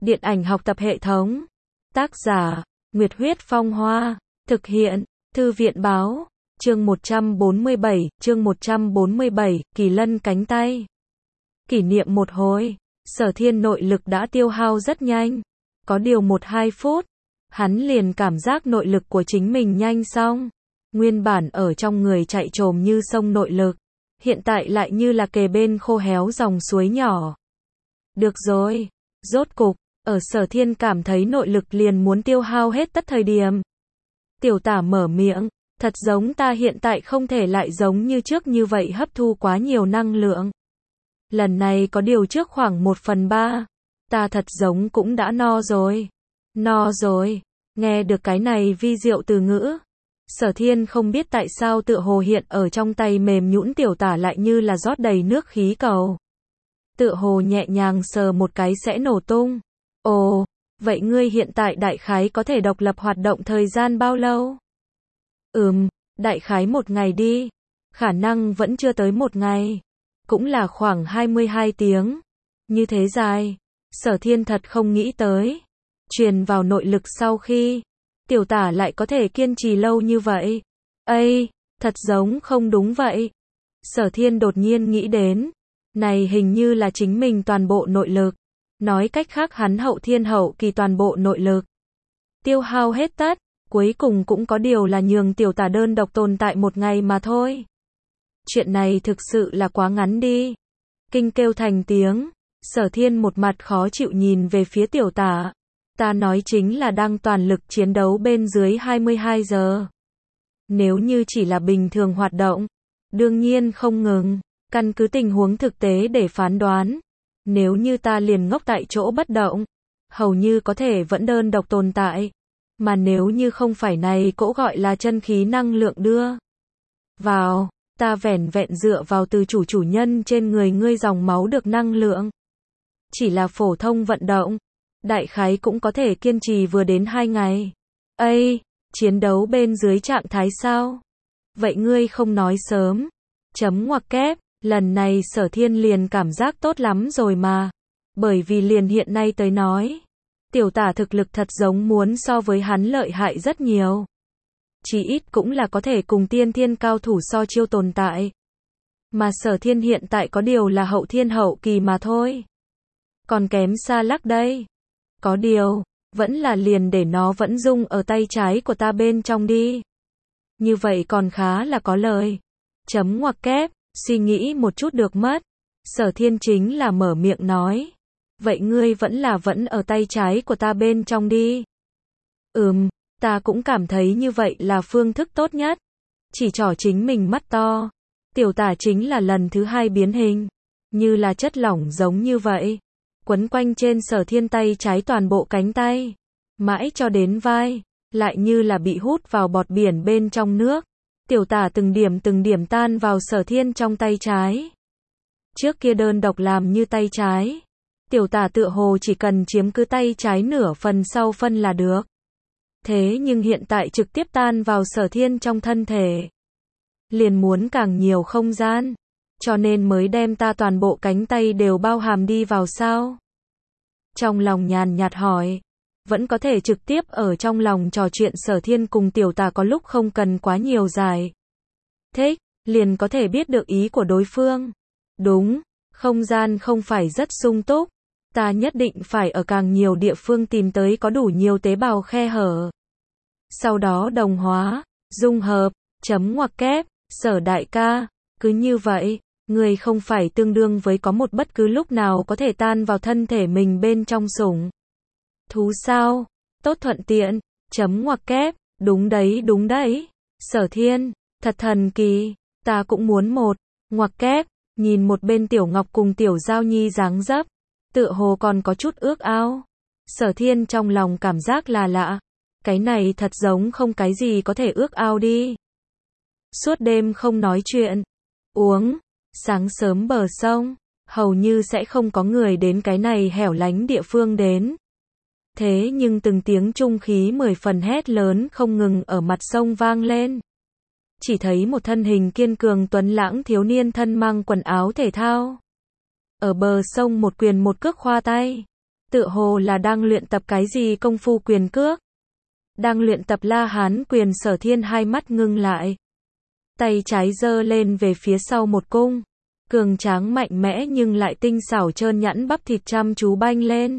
Điện ảnh học tập hệ thống. Tác giả, Nguyệt Huyết Phong Hoa. Thực hiện, Thư viện Báo. Chương 147, Kỳ Lân cánh tay. Kỷ niệm một hồi, Sở Thiên nội lực đã tiêu hao rất nhanh. Có điều 1-2 phút, hắn liền cảm giác nội lực của chính mình nhanh xong. Nguyên bản ở trong người chạy trồm như sông nội lực, hiện tại lại như là kề bên khô héo dòng suối nhỏ. Được rồi, rốt cục, ở Sở Thiên cảm thấy nội lực liền muốn tiêu hao hết tất thời điểm. Tiểu Tả mở miệng, thật giống ta hiện tại không thể lại giống như trước như vậy hấp thu quá nhiều năng lượng. Lần này có điều trước khoảng 1/3, ta thật giống cũng đã no rồi. No rồi, nghe được cái này vi diệu từ ngữ. Sở Thiên không biết tại sao tựa hồ hiện ở trong tay mềm nhũn Tiểu Tả lại như là rót đầy nước khí cầu. Tựa hồ nhẹ nhàng sờ một cái sẽ nổ tung. Ồ, vậy ngươi hiện tại đại khái có thể độc lập hoạt động thời gian bao lâu? Đại khái 1 ngày đi. Khả năng vẫn chưa tới 1 ngày. Cũng là khoảng 22 tiếng. Như thế dài. Sở Thiên thật không nghĩ tới. Truyền vào nội lực sau khi Tiểu Tả lại có thể kiên trì lâu như vậy. Ây, thật giống không đúng vậy. Sở Thiên đột nhiên nghĩ đến. Này hình như là chính mình toàn bộ nội lực. Nói cách khác hắn hậu thiên hậu kỳ toàn bộ nội lực tiêu hao hết tất, cuối cùng cũng có điều là nhường Tiểu Tả đơn độc tồn tại 1 ngày mà thôi. Chuyện này thực sự là quá ngắn đi. Kinh kêu thành tiếng, Sở Thiên một mặt khó chịu nhìn về phía Tiểu Tả. Ta nói chính là đang toàn lực chiến đấu bên dưới 22 giờ. Nếu như chỉ là bình thường hoạt động, đương nhiên không ngừng, căn cứ tình huống thực tế để phán đoán. Nếu như ta liền ngốc tại chỗ bất động, hầu như có thể vẫn đơn độc tồn tại. Mà nếu như không phải này cỗ gọi là chân khí năng lượng đưa vào, ta vẻn vẹn dựa vào từ chủ nhân trên người ngươi dòng máu được năng lượng. Chỉ là phổ thông vận động, đại khái cũng có thể kiên trì vừa đến 2 ngày. Ây, chiến đấu bên dưới trạng thái sao? Vậy ngươi không nói sớm. Chấm ngoặc kép. Lần này Sở Thiên liền cảm giác tốt lắm rồi mà. Bởi vì liền hiện nay tới nói, Tiểu Tả thực lực thật giống muốn so với hắn lợi hại rất nhiều. Chỉ ít cũng là có thể cùng tiên thiên cao thủ so chiêu tồn tại. Mà Sở Thiên hiện tại có điều là hậu thiên hậu kỳ mà thôi. Còn kém xa lắc đây. Có điều, vẫn là liền để nó vẫn dung ở tay trái của ta bên trong đi. Như vậy còn khá là có lời. Chấm ngoặc kép. Suy nghĩ một chút được mất. Sở Thiên chính là mở miệng nói. Vậy ngươi vẫn ở tay trái của ta bên trong đi. Ta cũng cảm thấy như vậy là phương thức tốt nhất. Chỉ trỏ chính mình mắt to. Tiểu Tả chính là lần thứ 2 biến hình. Như là chất lỏng giống như vậy. Quấn quanh trên Sở Thiên tay trái toàn bộ cánh tay. Mãi cho đến vai. Lại như là bị hút vào bọt biển bên trong nước. Tiểu Tả từng điểm tan vào Sở Thiên trong tay trái. Trước kia đơn độc làm như tay trái. Tiểu Tả tựa hồ chỉ cần chiếm cứ tay trái nửa phần sau phân là được. Thế nhưng hiện tại trực tiếp tan vào Sở Thiên trong thân thể. Liền muốn càng nhiều không gian. Cho nên mới đem ta toàn bộ cánh tay đều bao hàm đi vào sao? Trong lòng nhàn nhạt hỏi. Vẫn có thể trực tiếp ở trong lòng trò chuyện. Sở Thiên cùng Tiểu Tả có lúc không cần quá nhiều giải thích, liền có thể biết được ý của đối phương. Đúng, không gian không phải rất sung túc. Ta nhất định phải ở càng nhiều địa phương tìm tới có đủ nhiều tế bào khe hở. Sau đó đồng hóa, dung hợp, chấm ngoặc kép, Sở đại ca, cứ như vậy, người không phải tương đương với có một bất cứ lúc nào có thể tan vào thân thể mình bên trong sủng thú sao? Tốt thuận tiện, chấm ngoặc kép, đúng đấy. Sở Thiên, thật thần kỳ, ta cũng muốn một, ngoặc kép, nhìn một bên Tiểu Ngọc cùng Tiểu Giao Nhi dáng dấp, tựa hồ còn có chút ước ao. Sở Thiên trong lòng cảm giác là lạ, cái này thật giống không cái gì có thể ước ao đi. Suốt đêm không nói chuyện, uống, sáng sớm bờ sông, hầu như sẽ không có người đến cái này hẻo lánh địa phương đến. Thế nhưng từng tiếng trung khí 10 phần hét lớn không ngừng ở mặt sông vang lên. Chỉ thấy một thân hình kiên cường tuấn lãng thiếu niên thân mang quần áo thể thao. Ở bờ sông một quyền một cước khoa tay. tựa hồ là đang luyện tập cái gì công phu quyền cước. Đang luyện tập La Hán quyền. Sở Thiên hai mắt ngưng lại. Tay trái giơ lên về phía sau một cung. Cường tráng mạnh mẽ nhưng lại tinh xảo trơn nhẵn bắp thịt chăm chú banh lên.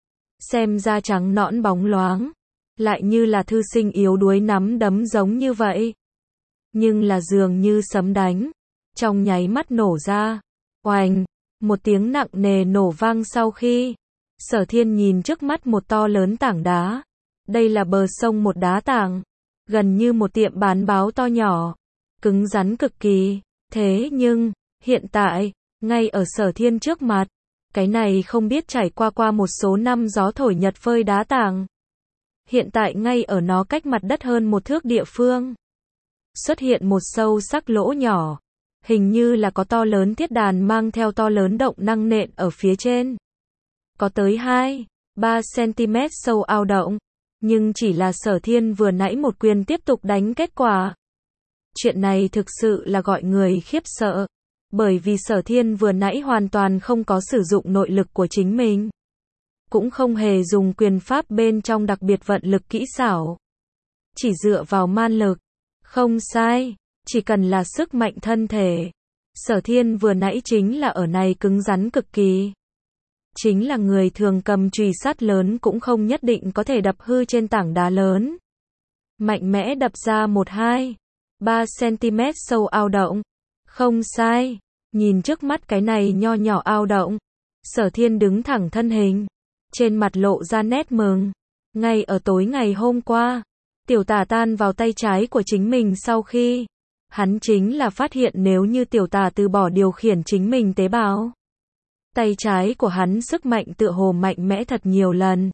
Xem da trắng nõn bóng loáng. Lại như là thư sinh yếu đuối nắm đấm giống như vậy. Nhưng là dường như sấm đánh. Trong nháy mắt nổ ra. Oành. Một tiếng nặng nề nổ vang sau khi. Sở Thiên nhìn trước mắt một to lớn tảng đá. Đây là bờ sông một đá tảng. Gần như một tiệm bán báo to nhỏ. Cứng rắn cực kỳ. Thế nhưng, hiện tại, ngay ở Sở Thiên trước mặt. Cái này không biết trải qua một số năm gió thổi nhật phơi đá tảng. Hiện tại ngay ở nó cách mặt đất hơn một thước địa phương. Xuất hiện một sâu sắc lỗ nhỏ. Hình như là có to lớn thiết đàn mang theo to lớn động năng nện ở phía trên. Có tới 2-3 cm sâu ao động. Nhưng chỉ là Sở Thiên vừa nãy một quyền tiếp tục đánh kết quả. Chuyện này thực sự là gọi người khiếp sợ. Bởi vì Sở Thiên vừa nãy hoàn toàn không có sử dụng nội lực của chính mình. Cũng không hề dùng quyền pháp bên trong đặc biệt vận lực kỹ xảo. Chỉ dựa vào man lực. Không sai. Chỉ cần là sức mạnh thân thể. Sở Thiên vừa nãy chính là ở này cứng rắn cực kỳ. Chính là người thường cầm chùy sắt lớn cũng không nhất định có thể đập hư trên tảng đá lớn. Mạnh mẽ đập ra 1-2-3 cm sâu ao động. Không sai. Nhìn trước mắt cái này nho nhỏ ao động. Sở Thiên đứng thẳng thân hình. Trên mặt lộ ra nét mừng. Ngay ở tối ngày hôm qua. Tiểu Tả tan vào tay trái của chính mình sau khi. Hắn chính là phát hiện nếu như Tiểu Tả từ bỏ điều khiển chính mình tế bào. Tay trái của hắn sức mạnh tựa hồ mạnh mẽ thật nhiều lần.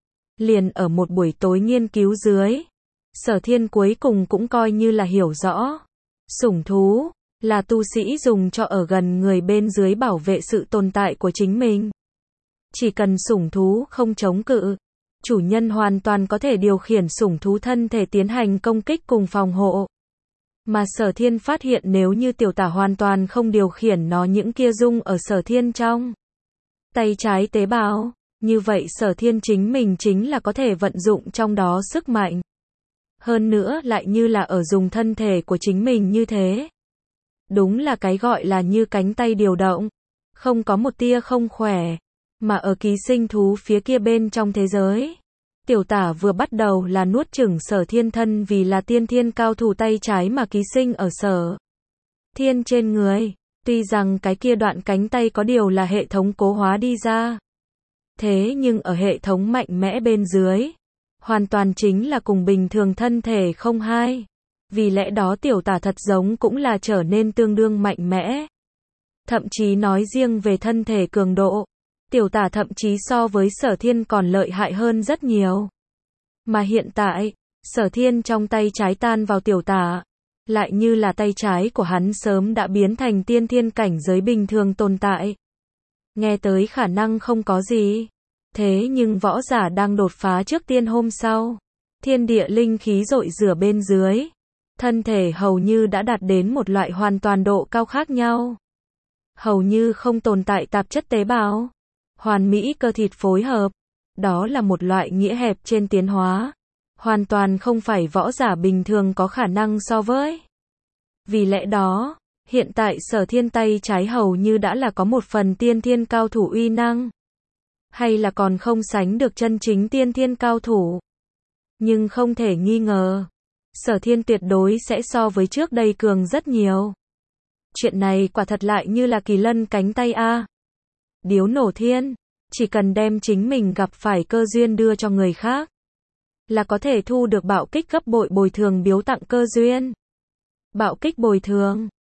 Liền ở một buổi tối nghiên cứu dưới. Sở Thiên cuối cùng cũng coi như là hiểu rõ. Sủng thú là tu sĩ dùng cho ở gần người bên dưới bảo vệ sự tồn tại của chính mình. Chỉ cần sủng thú không chống cự, chủ nhân hoàn toàn có thể điều khiển sủng thú thân thể tiến hành công kích cùng phòng hộ. Mà Sở Thiên phát hiện nếu như Tiểu Tả hoàn toàn không điều khiển nó những kia dung ở Sở Thiên trong tay trái tế bào, như vậy Sở Thiên chính mình chính là có thể vận dụng trong đó sức mạnh. Hơn nữa lại như là ở dùng thân thể của chính mình như thế. Đúng là cái gọi là như cánh tay điều động. Không có một tia không khỏe. Mà ở ký sinh thú phía kia bên trong thế giới. Tiểu Tả vừa bắt đầu là nuốt chửng Sở Thiên thân vì là tiên thiên cao thủ tay trái mà ký sinh ở Sở Thiên trên người. Tuy rằng cái kia đoạn cánh tay có điều là hệ thống cố hóa đi ra. Thế nhưng ở hệ thống mạnh mẽ bên dưới. Hoàn toàn chính là cùng bình thường thân thể không hai. Vì lẽ đó Tiểu Tả thật giống cũng là trở nên tương đương mạnh mẽ. Thậm chí nói riêng về thân thể cường độ. Tiểu Tả thậm chí so với Sở Thiên còn lợi hại hơn rất nhiều. Mà hiện tại, Sở Thiên trong tay trái tan vào Tiểu Tả. Lại như là tay trái của hắn sớm đã biến thành tiên thiên cảnh giới bình thường tồn tại. Nghe tới khả năng không có gì. Thế nhưng võ giả đang đột phá trước tiên hôm sau. Thiên địa linh khí rội rửa bên dưới. Thân thể hầu như đã đạt đến một loại hoàn toàn độ cao khác nhau. Hầu như không tồn tại tạp chất tế bào. Hoàn mỹ cơ thịt phối hợp. Đó là một loại nghĩa hẹp trên tiến hóa. Hoàn toàn không phải võ giả bình thường có khả năng so với. Vì lẽ đó, hiện tại Sở Thiên tay trái hầu như đã là có một phần tiên thiên cao thủ uy năng. Hay là còn không sánh được chân chính tiên thiên cao thủ. Nhưng không thể nghi ngờ. Sở Thiên tuyệt đối sẽ so với trước đây cường rất nhiều. Chuyện này quả thật lại như là kỳ lân cánh tay a. Điếu nổ thiên. Chỉ cần đem chính mình gặp phải cơ duyên đưa cho người khác. Là có thể thu được bạo kích gấp bội bồi thường biếu tặng cơ duyên. Bạo kích bồi thường.